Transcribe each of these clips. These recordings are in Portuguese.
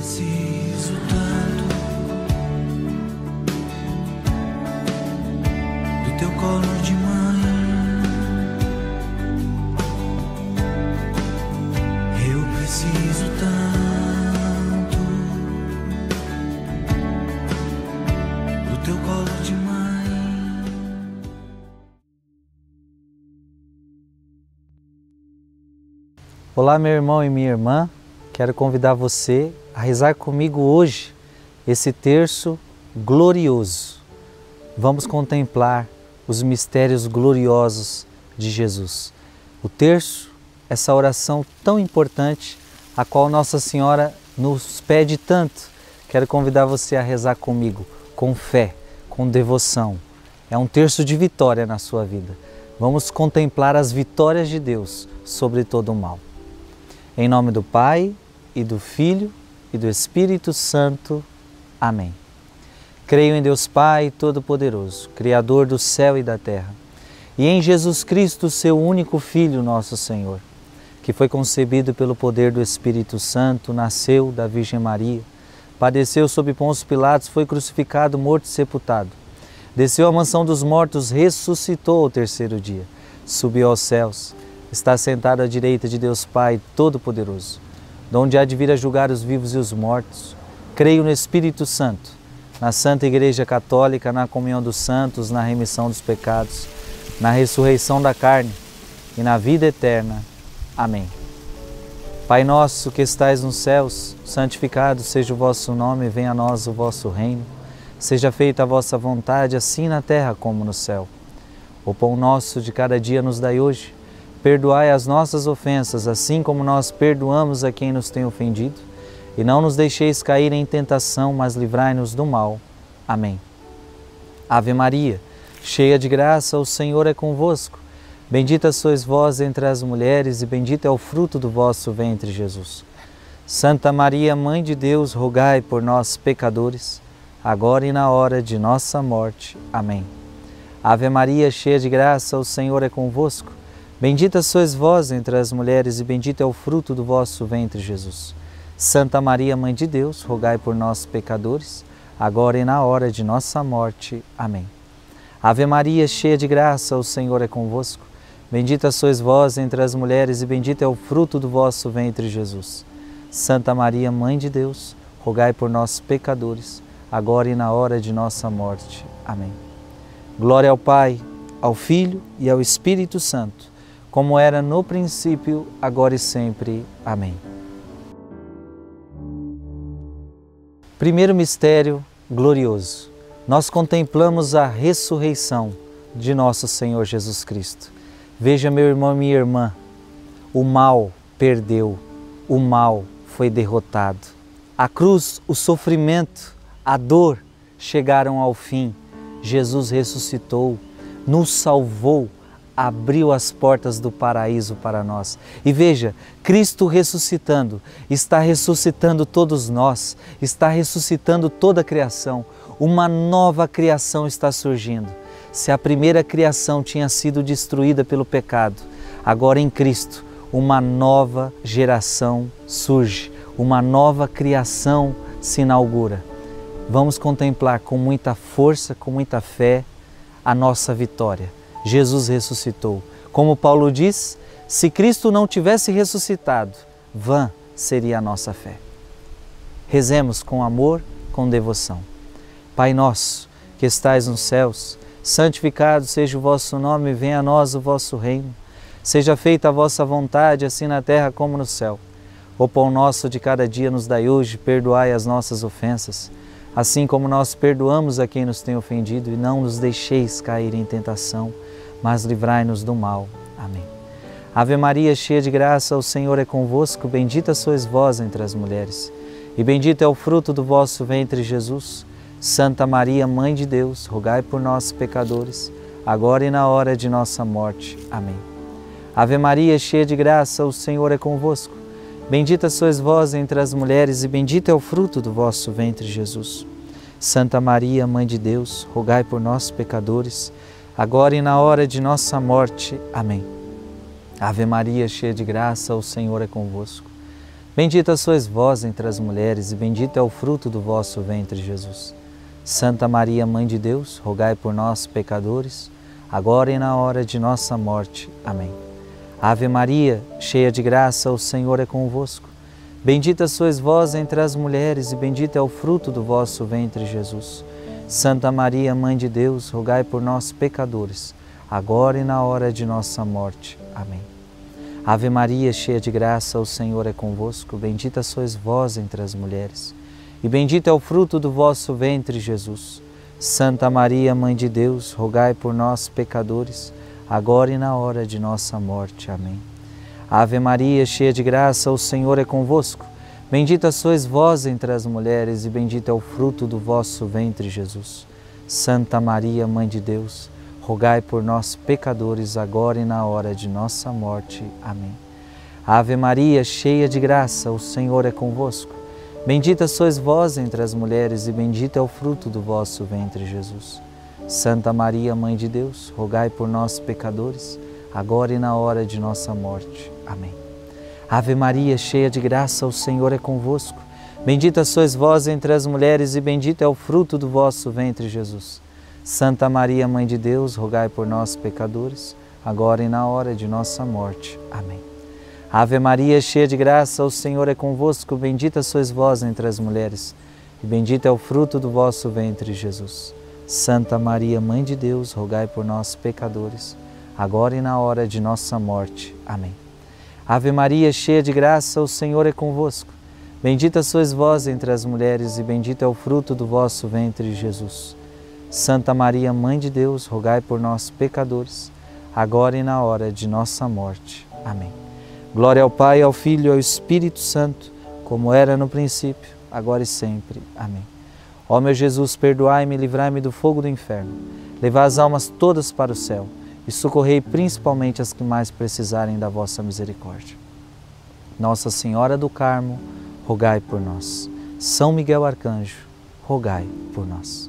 preciso tanto do teu colo de mãe. Eu preciso tanto do teu colo de mãe. Olá, meu irmão e minha irmã. Quero convidar você a rezar comigo hoje esse terço glorioso. Vamos contemplar os mistérios gloriosos de Jesus. O terço, essa oração tão importante, a qual Nossa Senhora nos pede tanto. Quero convidar você a rezar comigo, com fé, com devoção. É um terço de vitória na sua vida. Vamos contemplar as vitórias de Deus sobre todo o mal. Em nome do Pai, e do Filho, e do Espírito Santo. Amém. Creio em Deus Pai Todo-Poderoso, Criador do céu e da terra, e em Jesus Cristo, seu único Filho, nosso Senhor, que foi concebido pelo poder do Espírito Santo, nasceu da Virgem Maria, padeceu sob Pôncio Pilatos, foi crucificado, morto e sepultado, desceu à mansão dos mortos, ressuscitou ao terceiro dia, subiu aos céus, está sentado à direita de Deus Pai Todo-Poderoso, de onde há de vir a julgar os vivos e os mortos. Creio no Espírito Santo, na Santa Igreja Católica, na comunhão dos santos, na remissão dos pecados, na ressurreição da carne e na vida eterna. Amém. Pai nosso que estais nos céus, santificado seja o vosso nome, venha a nós o vosso reino. Seja feita a vossa vontade, assim na terra como no céu. O pão nosso de cada dia nos dai hoje. Perdoai as nossas ofensas, assim como nós perdoamos a quem nos tem ofendido. E não nos deixeis cair em tentação, mas livrai-nos do mal. Amém. Ave Maria, cheia de graça, o Senhor é convosco. Bendita sois vós entre as mulheres, e bendito é o fruto do vosso ventre, Jesus. Santa Maria, Mãe de Deus, rogai por nós, pecadores, agora e na hora de nossa morte. Amém. Ave Maria, cheia de graça, o Senhor é convosco. Bendita sois vós entre as mulheres, e bendito é o fruto do vosso ventre, Jesus. Santa Maria, Mãe de Deus, rogai por nós, pecadores, agora e na hora de nossa morte. Amém. Ave Maria, cheia de graça, o Senhor é convosco. Bendita sois vós entre as mulheres, e bendito é o fruto do vosso ventre, Jesus. Santa Maria, Mãe de Deus, rogai por nós, pecadores, agora e na hora de nossa morte. Amém. Glória ao Pai, ao Filho e ao Espírito Santo, como era no princípio, agora e sempre. Amém. Primeiro mistério glorioso. Nós contemplamos a ressurreição de nosso Senhor Jesus Cristo. Veja, meu irmão e minha irmã, o mal perdeu, o mal foi derrotado. A cruz, o sofrimento, a dor chegaram ao fim. Jesus ressuscitou, nos salvou, abriu as portas do paraíso para nós. E veja, Cristo ressuscitando, está ressuscitando todos nós, está ressuscitando toda a criação. Uma nova criação está surgindo. Se a primeira criação tinha sido destruída pelo pecado, agora em Cristo, uma nova geração surge, uma nova criação se inaugura. Vamos contemplar com muita força, com muita fé, a nossa vitória. Jesus ressuscitou. Como Paulo diz, se Cristo não tivesse ressuscitado, vã seria a nossa fé. Rezemos com amor, com devoção. Pai nosso, que estais nos céus, santificado seja o vosso nome, venha a nós o vosso reino. Seja feita a vossa vontade, assim na terra como no céu. O pão nosso de cada dia nos dai hoje, perdoai as nossas ofensas, assim como nós perdoamos a quem nos tem ofendido, e não nos deixeis cair em tentação, mas livrai-nos do mal. Amém. Ave Maria, cheia de graça, o Senhor é convosco, bendita sois vós entre as mulheres, e bendito é o fruto do vosso ventre, Jesus. Santa Maria, Mãe de Deus, rogai por nós, pecadores, agora e na hora de nossa morte. Amém. Ave Maria, cheia de graça, o Senhor é convosco. Bendita sois vós entre as mulheres, e bendito é o fruto do vosso ventre, Jesus. Santa Maria, Mãe de Deus, rogai por nós, pecadores, agora e na hora de nossa morte. Amém. Ave Maria, cheia de graça, o Senhor é convosco. Bendita sois vós entre as mulheres, e bendito é o fruto do vosso ventre, Jesus. Santa Maria, Mãe de Deus, rogai por nós, pecadores, agora e na hora de nossa morte. Amém. Ave Maria, cheia de graça, o Senhor é convosco. Bendita sois vós entre as mulheres, e bendito é o fruto do vosso ventre, Jesus. Santa Maria, Mãe de Deus, rogai por nós, pecadores, agora e na hora de nossa morte. Amém. Ave Maria, cheia de graça, o Senhor é convosco. Bendita sois vós entre as mulheres, e bendito é o fruto do vosso ventre, Jesus. Santa Maria, Mãe de Deus, rogai por nós, pecadores, agora e na hora de nossa morte. Amém. Ave Maria, cheia de graça, o Senhor é convosco. Bendita sois vós entre as mulheres, e bendito é o fruto do vosso ventre, Jesus. Santa Maria, Mãe de Deus, rogai por nós, pecadores, agora e na hora de nossa morte. Amém. Ave Maria, cheia de graça, o Senhor é convosco. Bendita sois vós entre as mulheres, e bendito é o fruto do vosso ventre, Jesus. Santa Maria, Mãe de Deus, rogai por nós, pecadores, agora e na hora de nossa morte. Amém. Ave Maria, cheia de graça, o Senhor é convosco. Bendita sois vós entre as mulheres, e bendito é o fruto do vosso ventre, Jesus. Santa Maria, Mãe de Deus, rogai por nós, pecadores, agora e na hora de nossa morte. Amém. Ave Maria, cheia de graça, o Senhor é convosco. Bendita sois vós entre as mulheres, e bendito é o fruto do vosso ventre, Jesus. Santa Maria, Mãe de Deus, rogai por nós, pecadores, agora e na hora de nossa morte. Amém. Ave Maria, cheia de graça, o Senhor é convosco. Bendita sois vós entre as mulheres, e bendito é o fruto do vosso ventre, Jesus. Santa Maria, Mãe de Deus, rogai por nós, pecadores, agora e na hora de nossa morte. Amém. Glória ao Pai, ao Filho e ao Espírito Santo, como era no princípio, agora e sempre. Amém. Ó meu Jesus, perdoai-me e livrai-me do fogo do inferno. Levai as almas todas para o céu e socorrei principalmente as que mais precisarem da vossa misericórdia. Nossa Senhora do Carmo, rogai por nós. São Miguel Arcanjo, rogai por nós.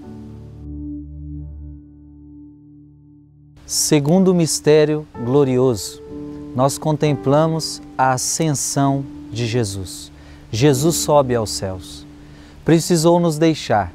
Segundo mistério glorioso, nós contemplamos a ascensão de Jesus. Jesus sobe aos céus. Precisou nos deixar.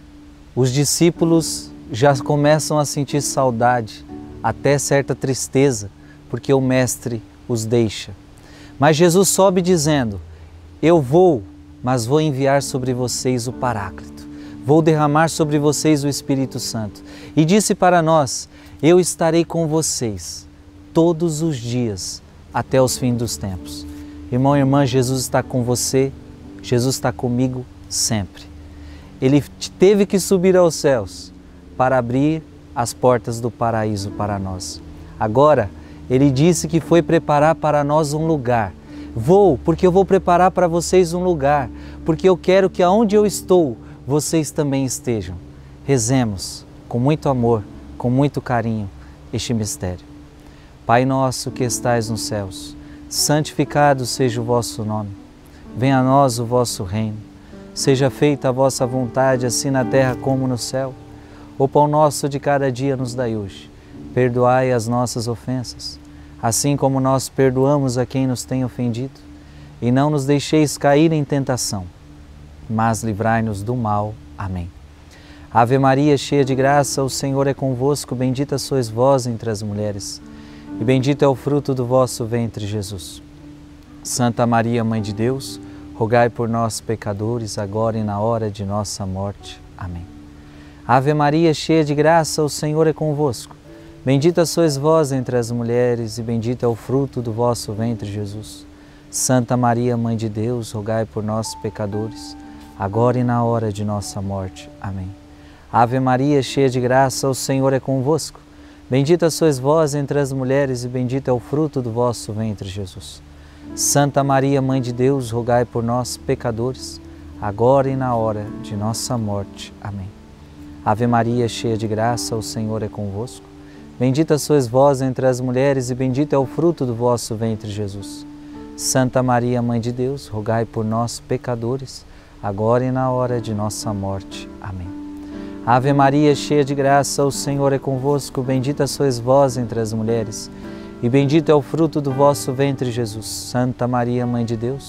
Os discípulos já começam a sentir saudade, até certa tristeza, porque o Mestre os deixa. Mas Jesus sobe dizendo: eu vou, mas vou enviar sobre vocês o Paráclito. Vou derramar sobre vocês o Espírito Santo. E disse para nós: eu estarei com vocês todos os dias até os fins dos tempos. Irmão e irmã, Jesus está com você, Jesus está comigo sempre. Ele teve que subir aos céus para abrir as portas do paraíso para nós. Agora, Ele disse que foi preparar para nós um lugar. Vou, porque eu vou preparar para vocês um lugar, porque eu quero que aonde eu estou, vocês também estejam. Rezemos com muito amor, com muito carinho, este mistério. Pai nosso que estais nos céus, santificado seja o vosso nome. Venha a nós o vosso reino. Seja feita a vossa vontade, assim na terra como no céu. O pão nosso de cada dia nos dai hoje. Perdoai as nossas ofensas, assim como nós perdoamos a quem nos tem ofendido. E não nos deixeis cair em tentação, mas livrai-nos do mal. Amém. Ave Maria, cheia de graça, o Senhor é convosco. Bendita sois vós entre as mulheres, e bendito é o fruto do vosso ventre, Jesus. Santa Maria, Mãe de Deus, rogai por nós, pecadores, agora e na hora de nossa morte. Amém. Ave Maria, cheia de graça, o Senhor é convosco. Bendita sois vós entre as mulheres, e bendito é o fruto do vosso ventre, Jesus. Santa Maria, Mãe de Deus, rogai por nós, pecadores, agora e na hora de nossa morte. Amém. Ave Maria, cheia de graça, o Senhor é convosco. Bendita sois vós entre as mulheres, e bendito é o fruto do vosso ventre, Jesus. Santa Maria, Mãe de Deus, rogai por nós, pecadores, agora e na hora de nossa morte. Amém. Ave Maria, cheia de graça, o Senhor é convosco. Bendita sois vós entre as mulheres, e bendito é o fruto do vosso ventre, Jesus. Santa Maria, Mãe de Deus, rogai por nós, pecadores, agora e na hora de nossa morte. Amém. Ave Maria, cheia de graça, o Senhor é convosco. Bendita sois vós entre as mulheres, e bendito é o fruto do vosso ventre, Jesus. Santa Maria, Mãe de Deus,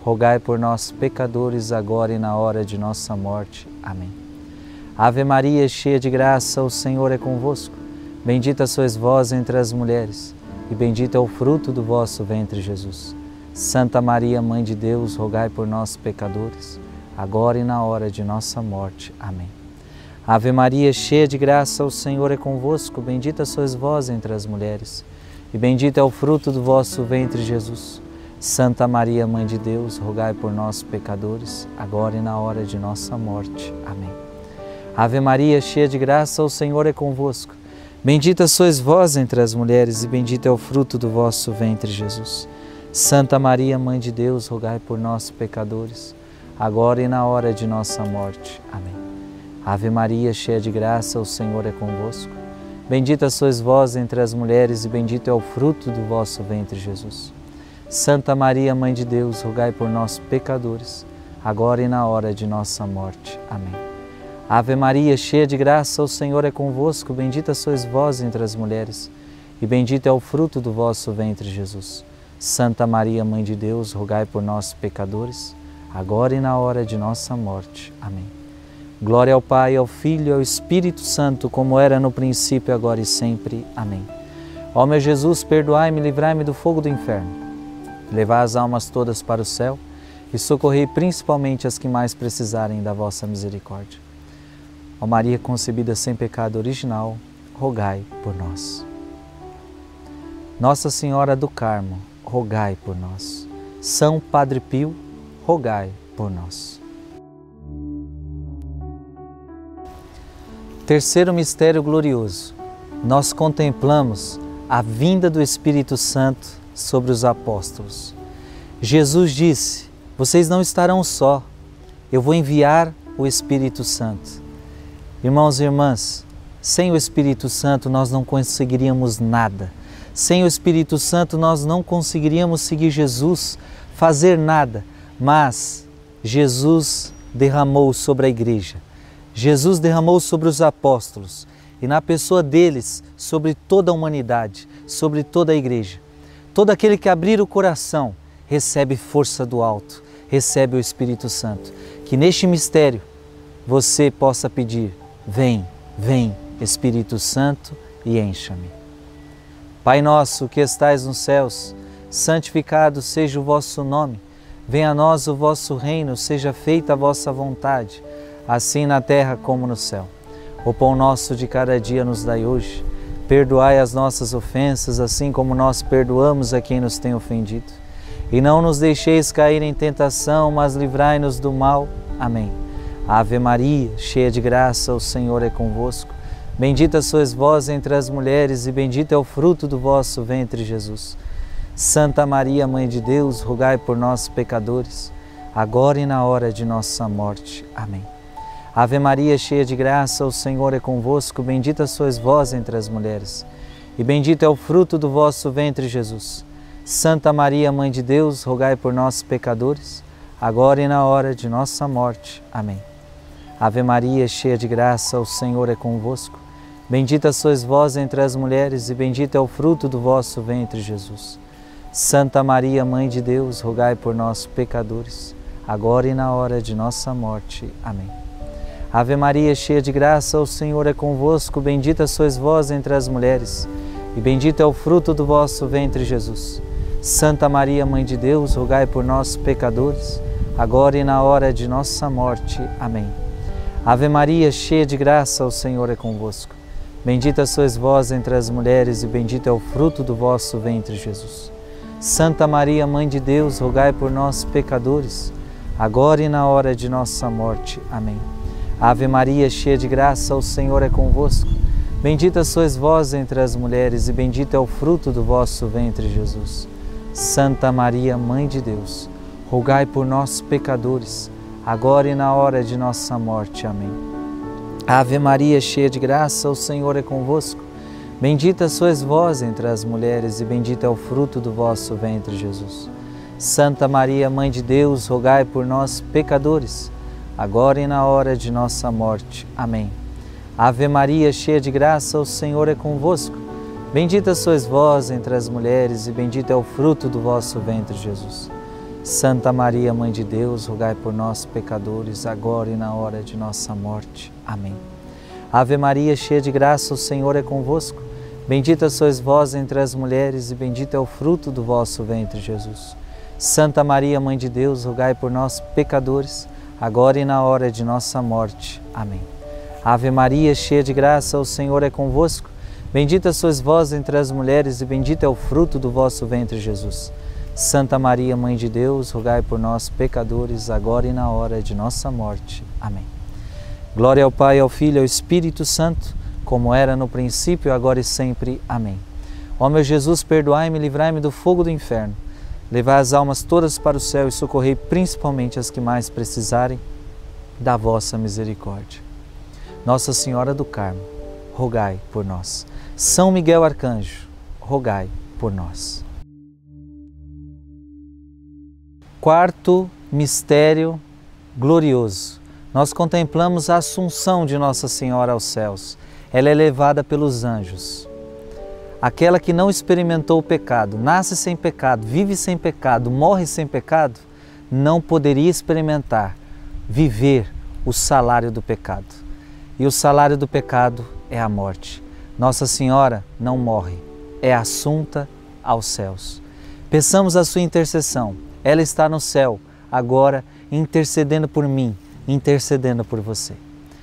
rogai por nós, pecadores, agora e na hora de nossa morte. Amém. Ave Maria, cheia de graça, o Senhor é convosco. Bendita sois vós entre as mulheres, e bendito é o fruto do vosso ventre, Jesus. Santa Maria, Mãe de Deus, rogai por nós, pecadores, agora e na hora de nossa morte. Amém. Ave Maria, cheia de graça, o Senhor é convosco. Bendita sois vós entre as mulheres, e bendito é o fruto do vosso ventre, Jesus. Santa Maria, Mãe de Deus, rogai por nós, pecadores, agora e na hora de nossa morte. Amém. Ave Maria, cheia de graça, o Senhor é convosco. Bendita sois vós entre as mulheres, e bendito é o fruto do vosso ventre, Jesus. Santa Maria, Mãe de Deus, rogai por nós, pecadores, agora e na hora de nossa morte. Amém. Ave Maria, cheia de graça, o Senhor é convosco. Bendita sois vós entre as mulheres, e bendito é o fruto do vosso ventre, Jesus. Santa Maria, Mãe de Deus, rogai por nós, pecadores, agora e na hora de nossa morte. Amém. Ave Maria, cheia de graça, o Senhor é convosco. Bendita sois vós entre as mulheres, e bendito é o fruto do vosso ventre, Jesus. Santa Maria, Mãe de Deus, rogai por nós, pecadores, agora e na hora de nossa morte. Amém. Glória ao Pai, ao Filho e ao Espírito Santo, como era no princípio, agora e sempre. Amém. Ó meu Jesus, perdoai-me e livrai-me do fogo do inferno. Levai as almas todas para o céu e socorrei principalmente as que mais precisarem da vossa misericórdia. Ó Maria concebida sem pecado original, rogai por nós. Nossa Senhora do Carmo, rogai por nós. São Padre Pio, rogai por nós. Terceiro mistério glorioso, nós contemplamos a vinda do Espírito Santo sobre os apóstolos. Jesus disse: vocês não estarão só, eu vou enviar o Espírito Santo. Irmãos e irmãs, sem o Espírito Santo nós não conseguiríamos nada. Sem o Espírito Santo nós não conseguiríamos seguir Jesus, fazer nada. Mas Jesus derramou sobre a igreja. Jesus derramou sobre os apóstolos e na pessoa deles, sobre toda a humanidade, sobre toda a igreja. Todo aquele que abrir o coração recebe força do alto, recebe o Espírito Santo. Que neste mistério você possa pedir: vem, vem, Espírito Santo, e encha-me. Pai nosso que estais nos céus, santificado seja o vosso nome. Venha a nós o vosso reino, seja feita a vossa vontade, assim na terra como no céu. O pão nosso de cada dia nos dai hoje. Perdoai as nossas ofensas, assim como nós perdoamos a quem nos tem ofendido. E não nos deixeis cair em tentação, mas livrai-nos do mal. Amém. Ave Maria, cheia de graça, o Senhor é convosco. Bendita sois vós entre as mulheres, e bendito é o fruto do vosso ventre, Jesus. Santa Maria, Mãe de Deus, rogai por nós, pecadores, agora e na hora de nossa morte. Amém. Ave Maria, cheia de graça, o Senhor é convosco. Bendita sois vós entre as mulheres, e bendito é o fruto do vosso ventre, Jesus. Santa Maria, Mãe de Deus, rogai por nós, pecadores, agora e na hora de nossa morte. Amém. Ave Maria, cheia de graça, o Senhor é convosco. Bendita sois vós entre as mulheres, e bendito é o fruto do vosso ventre, Jesus. Santa Maria, Mãe de Deus, rogai por nós, pecadores, agora e na hora de nossa morte. Amém. Ave Maria, cheia de graça, o Senhor é convosco. Bendita sois vós entre as mulheres, e bendito é o fruto do vosso ventre, Jesus. Santa Maria, Mãe de Deus, rogai por nós, pecadores, agora e na hora de nossa morte. Amém. Ave Maria, cheia de graça, o Senhor é convosco. Bendita sois vós entre as mulheres, e bendito é o fruto do vosso ventre, Jesus. Santa Maria, Mãe de Deus, rogai por nós, pecadores, agora e na hora de nossa morte. Amém. Ave Maria, cheia de graça, o Senhor é convosco. Bendita sois vós entre as mulheres, e bendito é o fruto do vosso ventre, Jesus. Santa Maria, Mãe de Deus, rogai por nós, pecadores, agora e na hora de nossa morte. Amém. Ave Maria, cheia de graça, o Senhor é convosco. Bendita sois vós entre as mulheres, e bendito é o fruto do vosso ventre, Jesus. Santa Maria, Mãe de Deus, rogai por nós, pecadores, agora e na hora de nossa morte. Amém. Ave Maria, cheia de graça, o Senhor é convosco. Bendita sois vós entre as mulheres, e bendito é o fruto do vosso ventre, Jesus. Santa Maria, Mãe de Deus, rogai por nós, pecadores, agora e na hora de nossa morte. Amém. Ave Maria, cheia de graça, o Senhor é convosco. Bendita sois vós entre as mulheres e bendito é o fruto do vosso ventre, Jesus. Santa Maria, Mãe de Deus, rogai por nós, pecadores, agora e na hora de nossa morte. Amém. Ave Maria, cheia de graça, o Senhor é convosco. Bendita sois vós entre as mulheres e bendito é o fruto do vosso ventre, Jesus. Santa Maria, Mãe de Deus, rogai por nós, pecadores, agora e na hora de nossa morte. Amém. Glória ao Pai, ao Filho e ao Espírito Santo, como era no princípio, agora e sempre. Amém. Ó meu Jesus, perdoai-me e livrai-me do fogo do inferno. Levai as almas todas para o céu e socorrei principalmente as que mais precisarem da vossa misericórdia. Nossa Senhora do Carmo, rogai por nós. São Miguel Arcanjo, rogai por nós. Quarto mistério glorioso. Nós contemplamos a assunção de Nossa Senhora aos céus. Ela é levada pelos anjos. Aquela que não experimentou o pecado, nasce sem pecado, vive sem pecado, morre sem pecado, não poderia experimentar, viver o salário do pecado. E o salário do pecado é a morte. Nossa Senhora não morre, é assunta aos céus. Peçamos a sua intercessão. Ela está no céu, agora intercedendo por mim, intercedendo por você.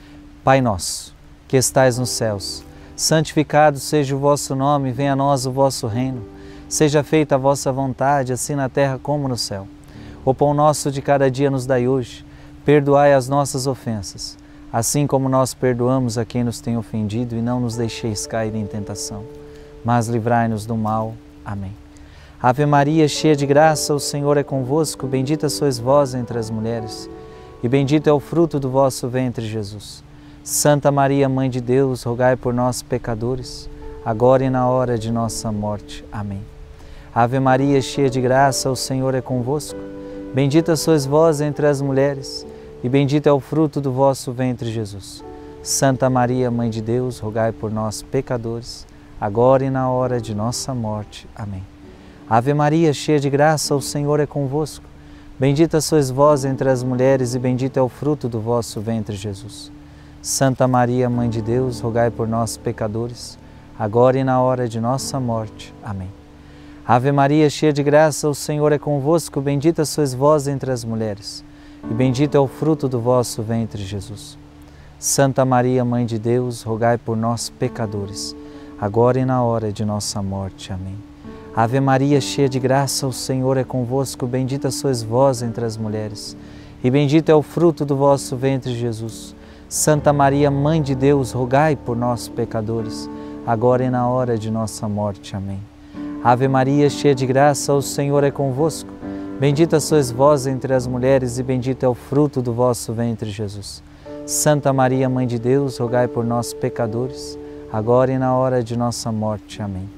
Pai nosso, que estais nos céus, santificado seja o vosso nome, venha a nós o vosso reino. Seja feita a vossa vontade, assim na terra como no céu. O pão nosso de cada dia nos dai hoje. Perdoai as nossas ofensas, assim como nós perdoamos a quem nos tem ofendido, e não nos deixeis cair em tentação, mas livrai-nos do mal. Amém. Ave Maria, cheia de graça, o Senhor é convosco, bendita sois vós entre as mulheres, e bendito é o fruto do vosso ventre, Jesus. Santa Maria, Mãe de Deus, rogai por nós, pecadores, agora e na hora de nossa morte. Amém. Ave Maria, cheia de graça, o Senhor é convosco, bendita sois vós entre as mulheres, e bendito é o fruto do vosso ventre, Jesus. Santa Maria, Mãe de Deus, rogai por nós, pecadores, agora e na hora de nossa morte. Amém. Ave Maria, cheia de graça, o Senhor é convosco. Bendita sois vós entre as mulheres e bendito é o fruto do vosso ventre, Jesus. Santa Maria, Mãe de Deus, rogai por nós, pecadores, agora e na hora de nossa morte. Amém. Ave Maria, cheia de graça, o Senhor é convosco. Bendita sois vós entre as mulheres e bendito é o fruto do vosso ventre, Jesus. Santa Maria, Mãe de Deus, rogai por nós, pecadores, agora e na hora de nossa morte. Amém. Ave Maria, cheia de graça, o Senhor é convosco, bendita sois vós entre as mulheres, e bendito é o fruto do vosso ventre, Jesus. Santa Maria, Mãe de Deus, rogai por nós, pecadores, agora e na hora de nossa morte. Amém. Ave Maria, cheia de graça, o Senhor é convosco, bendita sois vós entre as mulheres, e bendito é o fruto do vosso ventre, Jesus. Santa Maria, Mãe de Deus, rogai por nós, pecadores, agora e na hora de nossa morte. Amém.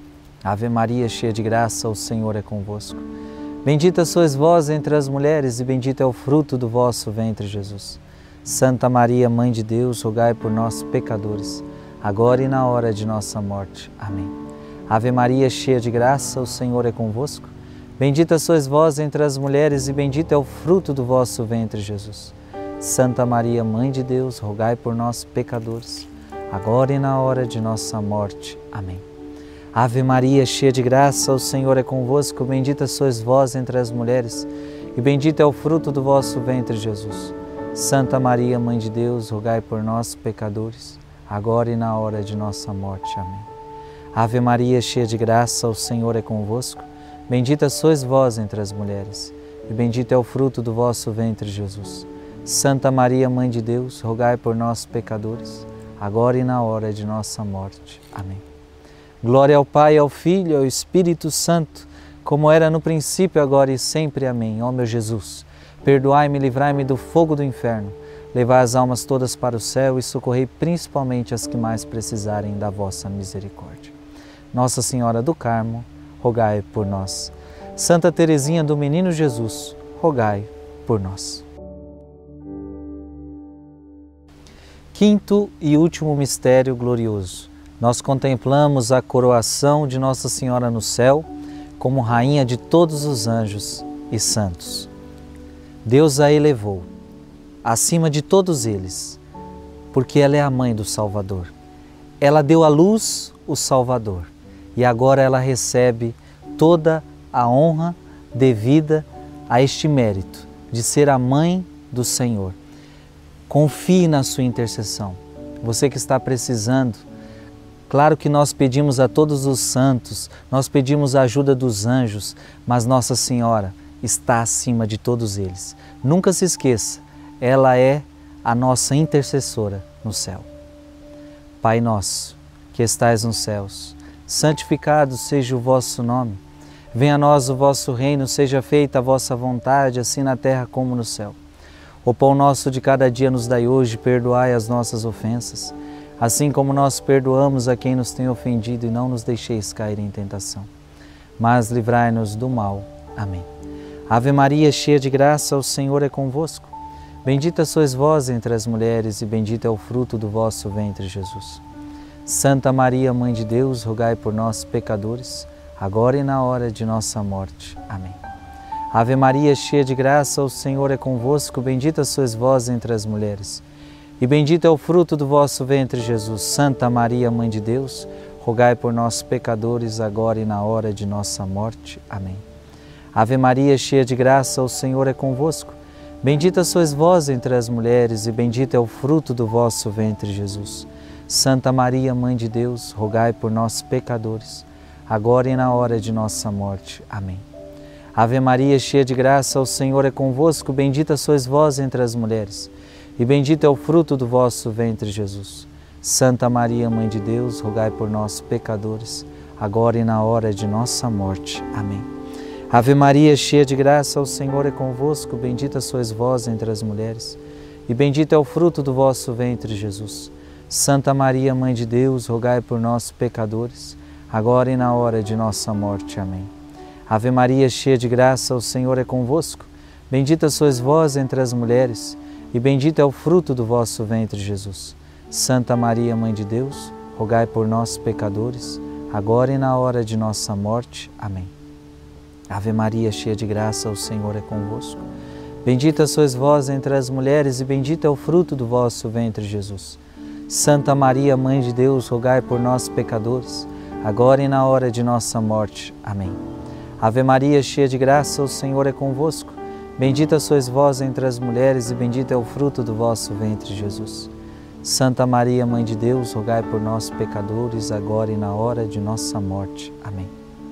Ave Maria, cheia de graça, o Senhor é convosco. Bendita sois vós entre as mulheres e bendito é o fruto do vosso ventre, Jesus. Santa Maria, Mãe de Deus, rogai por nós, pecadores, agora e na hora de nossa morte. Amém. Ave Maria, cheia de graça, o Senhor é convosco. Bendita sois vós entre as mulheres e bendito é o fruto do vosso ventre, Jesus. Santa Maria, Mãe de Deus, rogai por nós, pecadores, agora e na hora de nossa morte. Amém. Ave Maria, cheia de graça, o Senhor é convosco, bendita sois vós entre as mulheres, e bendito é o fruto do vosso ventre, Jesus. Santa Maria, Mãe de Deus, rogai por nós, pecadores, agora e na hora de nossa morte. Amém. Ave Maria, cheia de graça, o Senhor é convosco, bendita sois vós entre as mulheres, e bendito é o fruto do vosso ventre, Jesus. Santa Maria, Mãe de Deus, rogai por nós, pecadores, agora e na hora de nossa morte. Amém. Glória ao Pai, ao Filho e ao Espírito Santo, como era no princípio, agora e sempre. Amém. Ó meu Jesus, perdoai-me e livrai-me do fogo do inferno, levai as almas todas para o céu e socorrei principalmente as que mais precisarem da vossa misericórdia. Nossa Senhora do Carmo, rogai por nós. Santa Teresinha do Menino Jesus, rogai por nós. Quinto e último mistério glorioso. Nós contemplamos a coroação de Nossa Senhora no céu como Rainha de todos os anjos e santos. Deus a elevou acima de todos eles, porque ela é a mãe do Salvador. Ela deu à luz o Salvador e agora ela recebe toda a honra devida a este mérito de ser a mãe do Senhor. Confie na sua intercessão. Você que está precisando, claro que nós pedimos a todos os santos, nós pedimos a ajuda dos anjos, mas Nossa Senhora está acima de todos eles. Nunca se esqueça, ela é a nossa intercessora no céu. Pai nosso, que estais nos céus, santificado seja o vosso nome. Venha a nós o vosso reino, seja feita a vossa vontade, assim na terra como no céu. O pão nosso de cada dia nos dai hoje, perdoai as nossas ofensas, assim como nós perdoamos a quem nos tem ofendido, e não nos deixeis cair em tentação, mas livrai-nos do mal. Amém. Ave Maria, cheia de graça, o Senhor é convosco. Bendita sois vós entre as mulheres, e bendito é o fruto do vosso ventre, Jesus. Santa Maria, Mãe de Deus, rogai por nós, pecadores, agora e na hora de nossa morte. Amém. Ave Maria, cheia de graça, o Senhor é convosco. Bendita sois vós entre as mulheres, e bendito é o fruto do vosso ventre, Jesus. Santa Maria, Mãe de Deus, rogai por nós, pecadores, agora e na hora de nossa morte. Amém. Ave Maria, cheia de graça, o Senhor é convosco. Bendita sois vós entre as mulheres, e bendito é o fruto do vosso ventre, Jesus. Santa Maria, Mãe de Deus, rogai por nós, pecadores, agora e na hora de nossa morte. Amém. Ave Maria, cheia de graça, o Senhor é convosco. Bendita sois vós entre as mulheres, e bendito é o fruto do vosso ventre, Jesus. Santa Maria, Mãe de Deus, rogai por nós, pecadores, agora e na hora de nossa morte. Amém. Ave Maria, cheia de graça, o Senhor é convosco. Bendita sois vós entre as mulheres, e bendito é o fruto do vosso ventre, Jesus. Santa Maria, Mãe de Deus, rogai por nós, pecadores, agora e na hora de nossa morte. Amém. Ave Maria, cheia de graça, o Senhor é convosco. Bendita sois vós entre as mulheres, e bendito é o fruto do vosso ventre, Jesus. Santa Maria, Mãe de Deus, rogai por nós, pecadores, agora e na hora de nossa morte. Amém. Ave Maria, cheia de graça, o Senhor é convosco. Bendita sois vós entre as mulheres, e bendito é o fruto do vosso ventre, Jesus. Santa Maria, Mãe de Deus, rogai por nós, pecadores, agora e na hora de nossa morte. Amém. Ave Maria, cheia de graça, o Senhor é convosco. Bendita sois vós entre as mulheres, e bendito é o fruto do vosso ventre, Jesus. Santa Maria, Mãe de Deus, rogai por nós, pecadores, agora e na hora de nossa morte. Amém.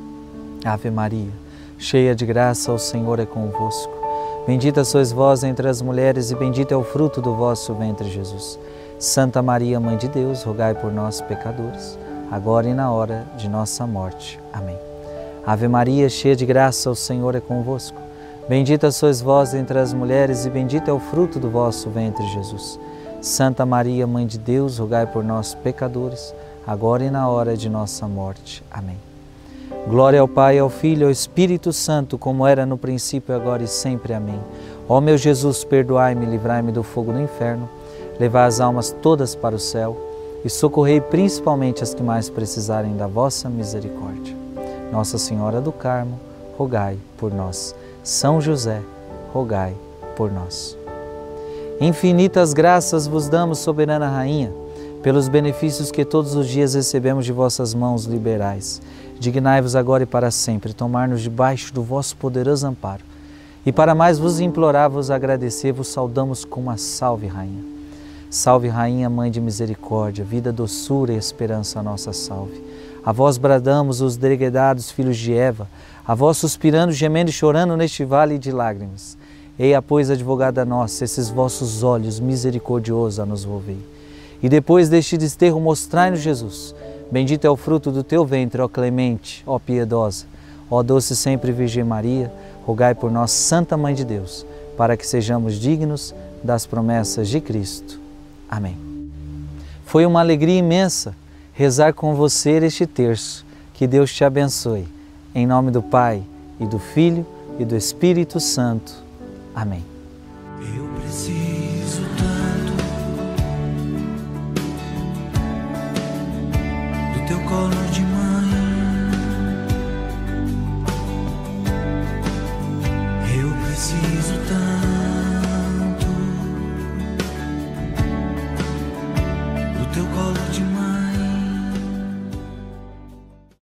Ave Maria, cheia de graça, o Senhor é convosco. Bendita sois vós entre as mulheres, e bendito é o fruto do vosso ventre, Jesus. Santa Maria, Mãe de Deus, rogai por nós, pecadores, agora e na hora de nossa morte. Amém. Ave Maria, cheia de graça, o Senhor é convosco. Bendita sois vós entre as mulheres, e bendito é o fruto do vosso ventre, Jesus. Santa Maria, Mãe de Deus, rogai por nós, pecadores, agora e na hora de nossa morte. Amém. Glória ao Pai, ao Filho e ao Espírito Santo, como era no princípio, agora e sempre. Amém. Ó meu Jesus, perdoai-me e livrai-me do fogo do inferno, levai as almas todas para o céu e socorrei principalmente as que mais precisarem da vossa misericórdia. Nossa Senhora do Carmo, rogai por nós. São José, rogai por nós. Infinitas graças vos damos, soberana Rainha, pelos benefícios que todos os dias recebemos de vossas mãos liberais. Dignai-vos agora e para sempre tomar-nos debaixo do vosso poderoso amparo. E para mais vos implorar, vos agradecer, vos saudamos com uma salve, Rainha. Salve, Rainha, Mãe de misericórdia, vida, doçura e esperança, a nossa salve. A vós bradamos, os degredados filhos de Eva, a vós suspirando, gemendo e chorando neste vale de lágrimas. Eia, pois, advogada nossa, esses vossos olhos misericordiosos a nos volvei. E depois deste desterro mostrai-nos Jesus. Bendito é o fruto do teu ventre, ó clemente, ó piedosa, ó doce sempre Virgem Maria, rogai por nós, Santa Mãe de Deus, para que sejamos dignos das promessas de Cristo. Amém. Foi uma alegria imensa rezar com você este terço. Que Deus te abençoe. Em nome do Pai, e do Filho, e do Espírito Santo. Amém. Eu preciso